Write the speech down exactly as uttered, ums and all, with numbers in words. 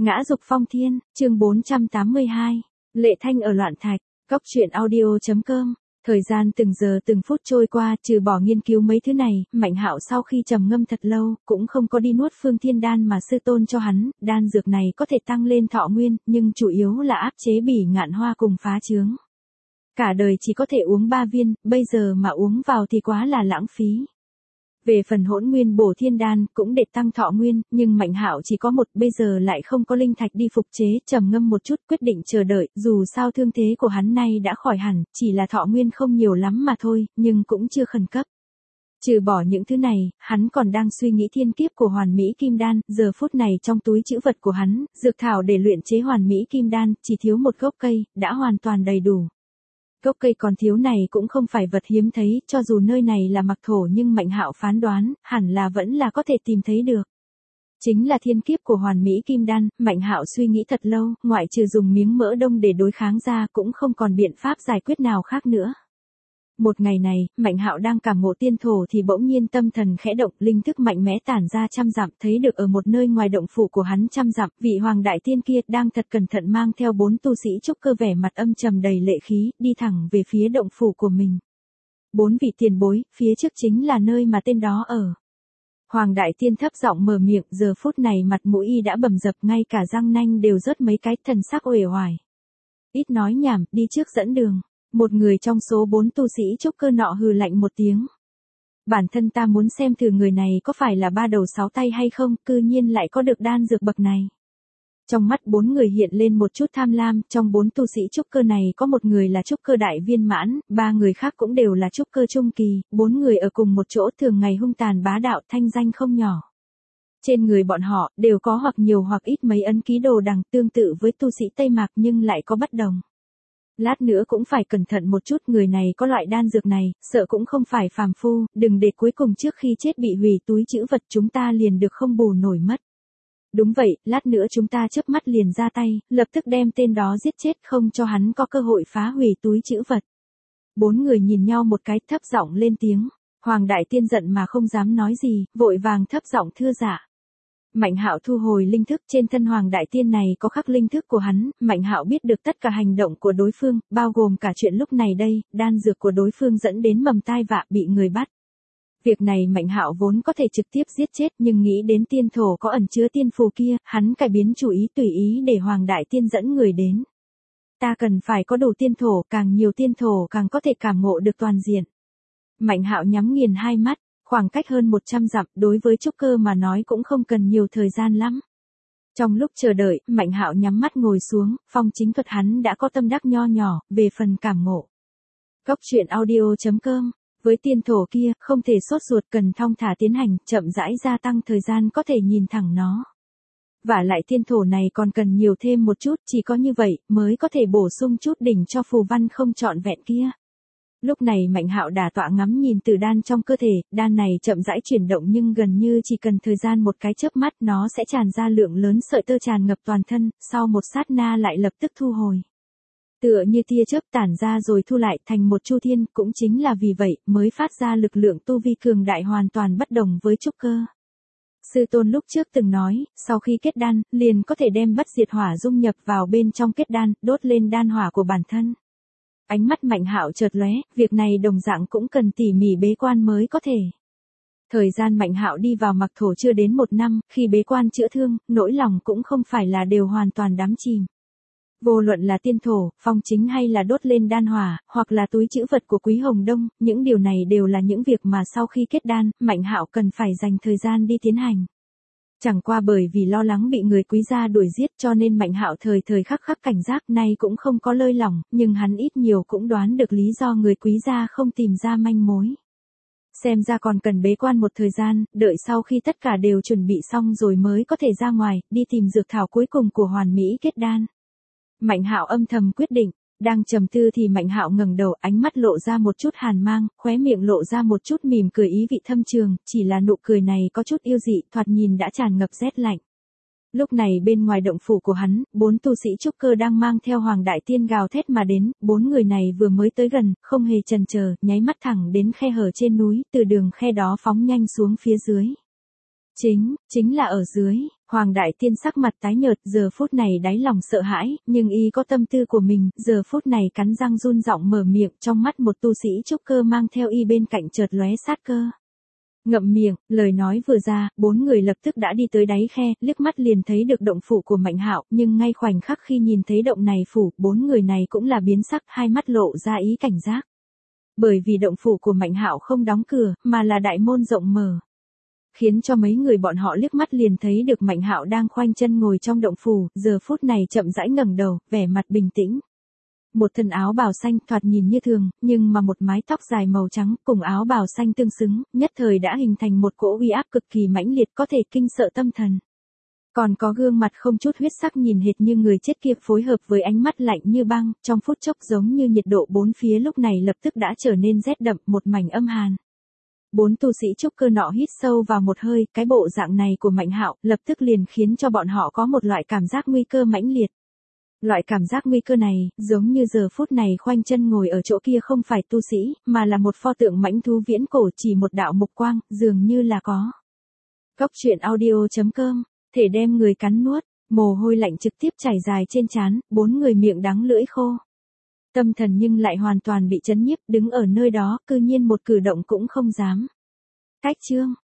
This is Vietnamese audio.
Ngã dục phong thiên, chương bốn trăm tám mươi hai. Lệ Thanh ở loạn thạch, cóc truyện audio chấm com. Thời gian từng giờ từng phút trôi qua, trừ bỏ nghiên cứu mấy thứ này, Mạnh Hạo sau khi trầm ngâm thật lâu, cũng không có đi nuốt phương thiên đan mà sư tôn cho hắn, đan dược này có thể tăng lên thọ nguyên, nhưng chủ yếu là áp chế bỉ ngạn hoa cùng phá chướng. Cả đời chỉ có thể uống ba viên, bây giờ mà uống vào thì quá là lãng phí. Về phần hỗn nguyên bổ thiên đan, cũng để tăng thọ nguyên, nhưng Mạnh Hạo chỉ có một, bây giờ lại không có linh thạch đi phục chế, trầm ngâm một chút quyết định chờ đợi, dù sao thương thế của hắn nay đã khỏi hẳn, chỉ là thọ nguyên không nhiều lắm mà thôi, nhưng cũng chưa khẩn cấp. Trừ bỏ những thứ này, hắn còn đang suy nghĩ thiên kiếp của hoàn mỹ kim đan, giờ phút này trong túi trữ vật của hắn, dược thảo để luyện chế hoàn mỹ kim đan, chỉ thiếu một gốc cây, đã hoàn toàn đầy đủ. Gốc cây còn thiếu này cũng không phải vật hiếm thấy, cho dù nơi này là mặc thổ nhưng Mạnh Hạo phán đoán, hẳn là vẫn là có thể tìm thấy được. Chính là thiên kiếp của hoàn mỹ kim đan, Mạnh Hạo suy nghĩ thật lâu, ngoại trừ dùng miếng mỡ đông để đối kháng ra cũng không còn biện pháp giải quyết nào khác nữa. Một ngày này, Mạnh Hạo đang cảm ngộ tiên thổ thì bỗng nhiên tâm thần khẽ động, linh thức mạnh mẽ tản ra trăm dặm, thấy được ở một nơi ngoài động phủ của hắn trăm dặm, vị hoàng đại tiên kia đang thật cẩn thận mang theo bốn tu sĩ trúc cơ vẻ mặt âm trầm đầy lệ khí, đi thẳng về phía động phủ của mình. Bốn vị tiền bối, phía trước chính là nơi mà tên đó ở. Hoàng đại tiên thấp giọng mở miệng, giờ phút này mặt mũi y đã bầm dập, ngay cả răng nanh đều rớt mấy cái, thần sắc uể oải. Ít nói nhảm, đi trước dẫn đường. Một người trong số bốn tu sĩ trúc cơ nọ hừ lạnh một tiếng. Bản thân ta muốn xem thử người này có phải là ba đầu sáu tay hay không, cư nhiên lại có được đan dược bậc này. Trong mắt bốn người hiện lên một chút tham lam, trong bốn tu sĩ trúc cơ này có một người là trúc cơ đại viên mãn, ba người khác cũng đều là trúc cơ trung kỳ, bốn người ở cùng một chỗ thường ngày hung tàn bá đạo, thanh danh không nhỏ. Trên người bọn họ, đều có hoặc nhiều hoặc ít mấy ấn ký đồ đằng tương tự với tu sĩ Tây Mạc nhưng lại có bất đồng. Lát nữa cũng phải cẩn thận một chút, người này có loại đan dược này, sợ cũng không phải phàm phu, đừng để cuối cùng trước khi chết bị hủy túi trữ vật chúng ta liền được không bù nổi mất. Đúng vậy, lát nữa chúng ta chớp mắt liền ra tay, lập tức đem tên đó giết chết không cho hắn có cơ hội phá hủy túi trữ vật. Bốn người nhìn nhau một cái, thấp giọng lên tiếng. Hoàng đại tiên giận mà không dám nói gì, vội vàng thấp giọng thưa dạ. Mạnh Hạo thu hồi linh thức, trên thân Hoàng đại tiên này có khắc linh thức của hắn, Mạnh Hạo biết được tất cả hành động của đối phương, bao gồm cả chuyện lúc này đây, đan dược của đối phương dẫn đến mầm tai vạ bị người bắt. Việc này Mạnh Hạo vốn có thể trực tiếp giết chết, nhưng nghĩ đến tiên thổ có ẩn chứa tiên phù kia, hắn cải biến chủ ý tùy ý để Hoàng đại tiên dẫn người đến. Ta cần phải có đủ tiên thổ, càng nhiều tiên thổ càng có thể cảm ngộ được toàn diện. Mạnh Hạo nhắm nghiền hai mắt. Khoảng cách hơn một trăm dặm, đối với trúc cơ mà nói cũng không cần nhiều thời gian lắm. Trong lúc chờ đợi, Mạnh Hạo nhắm mắt ngồi xuống, phong chính thuật hắn đã có tâm đắc nho nhỏ, về phần cảm ngộ. Cóc truyện audio chấm com, với tiên thổ kia, không thể sốt ruột, cần thong thả tiến hành, chậm rãi gia tăng thời gian có thể nhìn thẳng nó. Vả lại tiên thổ này còn cần nhiều thêm một chút, chỉ có như vậy, mới có thể bổ sung chút đỉnh cho phù văn không trọn vẹn kia. Lúc này Mạnh Hạo đả tọa ngắm nhìn từ đan trong cơ thể, đan này chậm rãi chuyển động nhưng gần như chỉ cần thời gian một cái chớp mắt nó sẽ tràn ra lượng lớn sợi tơ tràn ngập toàn thân, sau một sát na lại lập tức thu hồi. Tựa như tia chớp tản ra rồi thu lại thành một chu thiên, cũng chính là vì vậy mới phát ra lực lượng tu vi cường đại hoàn toàn bất đồng với trúc cơ. Sư tôn lúc trước từng nói, sau khi kết đan, liền có thể đem bất diệt hỏa dung nhập vào bên trong kết đan, đốt lên đan hỏa của bản thân. Ánh mắt Mạnh Hạo chợt lóe, việc này đồng dạng cũng cần tỉ mỉ bế quan mới có thể. Thời gian Mạnh Hạo đi vào mặc thổ chưa đến một năm, khi bế quan chữa thương, nỗi lòng cũng không phải là đều hoàn toàn đắm chìm. Vô luận là tiên thổ, phong chính hay là đốt lên đan hỏa, hoặc là túi trữ vật của Quý Hồng Đông, những điều này đều là những việc mà sau khi kết đan, Mạnh Hạo cần phải dành thời gian đi tiến hành. Chẳng qua bởi vì lo lắng bị người Quý gia đuổi giết cho nên Mạnh Hạo thời thời khắc khắc cảnh giác, nay cũng không có lơi lỏng, nhưng hắn ít nhiều cũng đoán được lý do người Quý gia không tìm ra manh mối. Xem ra còn cần bế quan một thời gian, đợi sau khi tất cả đều chuẩn bị xong rồi mới có thể ra ngoài, đi tìm dược thảo cuối cùng của hoàn mỹ kết đan. Mạnh Hạo âm thầm quyết định. Đang trầm tư thì Mạnh Hạo ngẩng đầu, ánh mắt lộ ra một chút hàn mang, khóe miệng lộ ra một chút mỉm cười ý vị thâm trường, chỉ là nụ cười này có chút yêu dị, thoạt nhìn đã tràn ngập rét lạnh. Lúc này bên ngoài động phủ của hắn, bốn tu sĩ trúc cơ đang mang theo Hoàng đại tiên gào thét mà đến, bốn người này vừa mới tới gần, không hề chần chờ, nháy mắt thẳng đến khe hở trên núi, từ đường khe đó phóng nhanh xuống phía dưới. Chính, chính là ở dưới. Hoàng Đại Tiên sắc mặt tái nhợt, giờ phút này đáy lòng sợ hãi, nhưng y có tâm tư của mình, giờ phút này cắn răng run giọng mở miệng, trong mắt một tu sĩ trúc cơ mang theo y bên cạnh chợt lóe sát cơ. Ngậm miệng, lời nói vừa ra, bốn người lập tức đã đi tới đáy khe, liếc mắt liền thấy được động phủ của Mạnh Hạo, nhưng ngay khoảnh khắc khi nhìn thấy động này phủ, bốn người này cũng là biến sắc, hai mắt lộ ra ý cảnh giác. Bởi vì động phủ của Mạnh Hạo không đóng cửa, mà là đại môn rộng mở, khiến cho mấy người bọn họ liếc mắt liền thấy được Mạnh Hạo đang khoanh chân ngồi trong động phủ, giờ phút này chậm rãi ngẩng đầu, vẻ mặt bình tĩnh. Một thân áo bào xanh thoạt nhìn như thường, nhưng mà một mái tóc dài màu trắng cùng áo bào xanh tương xứng, nhất thời đã hình thành một cỗ uy áp cực kỳ mãnh liệt có thể kinh sợ tâm thần. Còn có gương mặt không chút huyết sắc nhìn hệt như người chết kia phối hợp với ánh mắt lạnh như băng, trong phút chốc giống như nhiệt độ bốn phía lúc này lập tức đã trở nên rét đậm, một mảnh âm hàn. Bốn tu sĩ trúc cơ nọ hít sâu vào một hơi, cái bộ dạng này của Mạnh Hạo lập tức liền khiến cho bọn họ có một loại cảm giác nguy cơ mãnh liệt. Loại cảm giác nguy cơ này, giống như giờ phút này khoanh chân ngồi ở chỗ kia không phải tu sĩ, mà là một pho tượng mãnh thú viễn cổ chỉ một đạo mục quang, dường như là có. Cốc truyện audio chấm com, thể đem người cắn nuốt, mồ hôi lạnh trực tiếp chảy dài trên trán, bốn người miệng đắng lưỡi khô. Tâm thần nhưng lại hoàn toàn bị chấn nhiếp, đứng ở nơi đó, cư nhiên một cử động cũng không dám. Cách chương.